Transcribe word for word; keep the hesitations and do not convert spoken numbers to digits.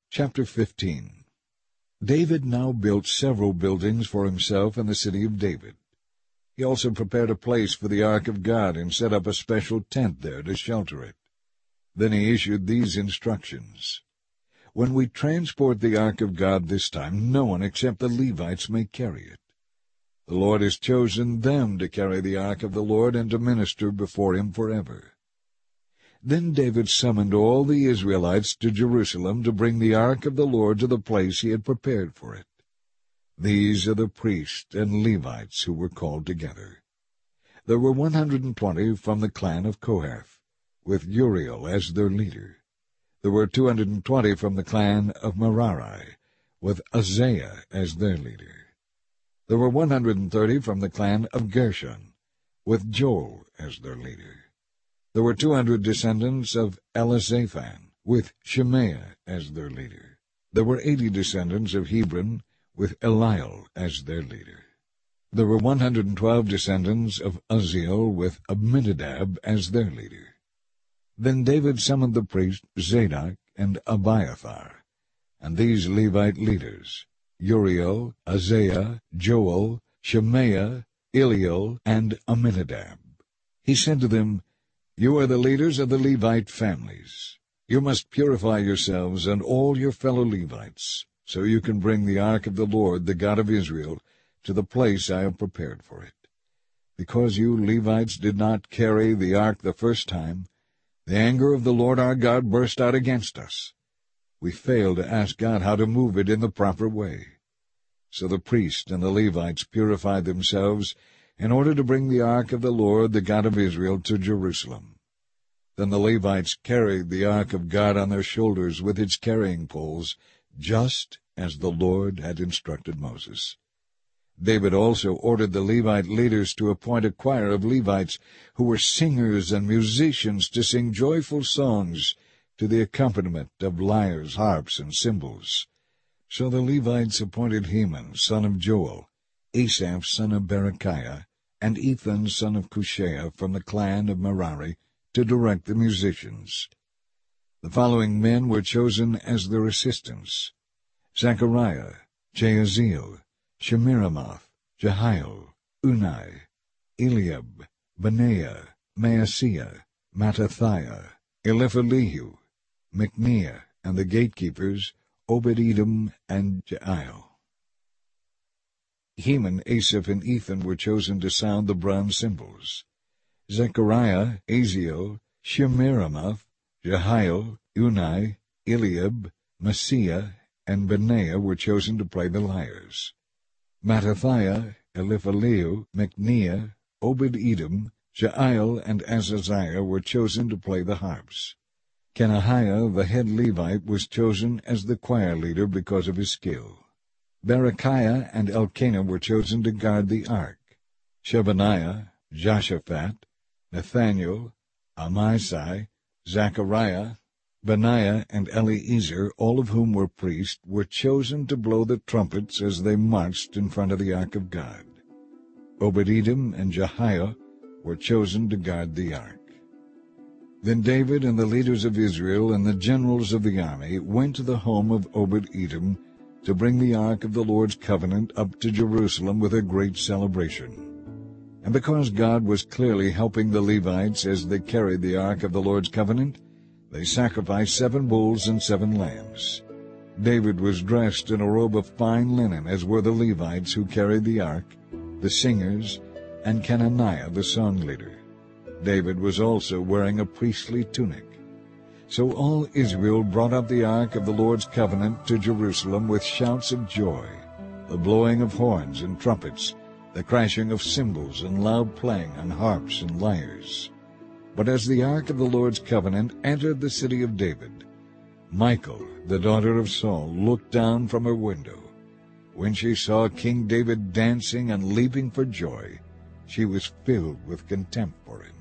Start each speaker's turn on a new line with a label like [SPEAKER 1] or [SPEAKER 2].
[SPEAKER 1] Chapter fifteen. David now built several buildings for himself in the city of David. He also prepared a place for the ark of God and set up a special tent there to shelter it. Then he issued these instructions. When we transport the ark of God this time, no one except the Levites may carry it. The Lord has chosen them to carry the ark of the Lord and to minister before him forever. Then David summoned all the Israelites to Jerusalem to bring the ark of the Lord to the place he had prepared for it. These are the priests and Levites who were called together. There were one hundred and twenty from the clan of Kohath, with Uriel as their leader. There were two hundred and twenty from the clan of Merari, with Uzziah as their leader. There were one hundred and thirty from the clan of Gershon, with Joel as their leader. There were two hundred descendants of Elizaphan, with Shemaiah as their leader. There were eighty descendants of Hebron, with Eliel as their leader. There were one hundred and twelve descendants of Uzziel, with Abinadab as their leader. Then David summoned the priests Zadok and Abiathar, and these Levite leaders, Uriel, Uzziah, Joel, Shemaiah, Eliel, and Aminadab. He said to them, "You are the leaders of the Levite families. You must purify yourselves and all your fellow Levites, so you can bring the ark of the Lord, the God of Israel, to the place I have prepared for it. Because you Levites did not carry the ark the first time, the anger of the Lord our God burst out against us. We failed to ask God how to move it in the proper way." So the priests and the Levites purified themselves in order to bring the ark of the Lord, the God of Israel, to Jerusalem. Then the Levites carried the ark of God on their shoulders with its carrying poles, just as the Lord had instructed Moses. David also ordered the Levite leaders to appoint a choir of Levites who were singers and musicians to sing joyful songs to the accompaniment of lyres, harps, and cymbals. So the Levites appointed Heman, son of Joel, Asaph, son of Berechiah, and Ethan, son of Cushaiah, from the clan of Merari, to direct the musicians. The following men were chosen as their assistants: Zechariah, Jahaziel, Shemiramoth, Jehiel, Unai, Eliab, Benaiah, Maaseiah, Mattathiah, Eliphelehu, Micneiah, and the gatekeepers, Obed-Edom and Jeiel. Heman, Asaph, and Ethan were chosen to sound the bronze cymbals. Zechariah, Aziel, Shemiramoth, Jehiel, Unai, Eliab, Maaseiah, and Benaiah were chosen to play the lyres. Mattathiah, Eliphelehu, Micneiah, Obed-Edom, Jeiel, and Azaziah were chosen to play the harps. Kenahiah, the head Levite, was chosen as the choir leader because of his skill. Berechiah and Elkanah were chosen to guard the ark. Shebaniah, Joshaphat, Nathaniel, Amasai, Zechariah, Benaiah, and Eliezer, all of whom were priests, were chosen to blow the trumpets as they marched in front of the ark of God. Obed-Edom and Jehiel were chosen to guard the ark. Then David and the leaders of Israel and the generals of the army went to the home of Obed-Edom to bring the ark of the Lord's covenant up to Jerusalem with a great celebration. And because God was clearly helping the Levites as they carried the ark of the Lord's covenant, they sacrificed seven bulls and seven lambs. David was dressed in a robe of fine linen, as were the Levites who carried the ark, the singers, and Kenaniah the song leader. David was also wearing a priestly tunic. So all Israel brought up the ark of the Lord's covenant to Jerusalem with shouts of joy, the blowing of horns and trumpets, the crashing of cymbals and loud playing on harps and lyres. But as the ark of the Lord's covenant entered the city of David, Michal, the daughter of Saul, looked down from her window. When she saw King David dancing and leaping for joy, she was filled with contempt for him.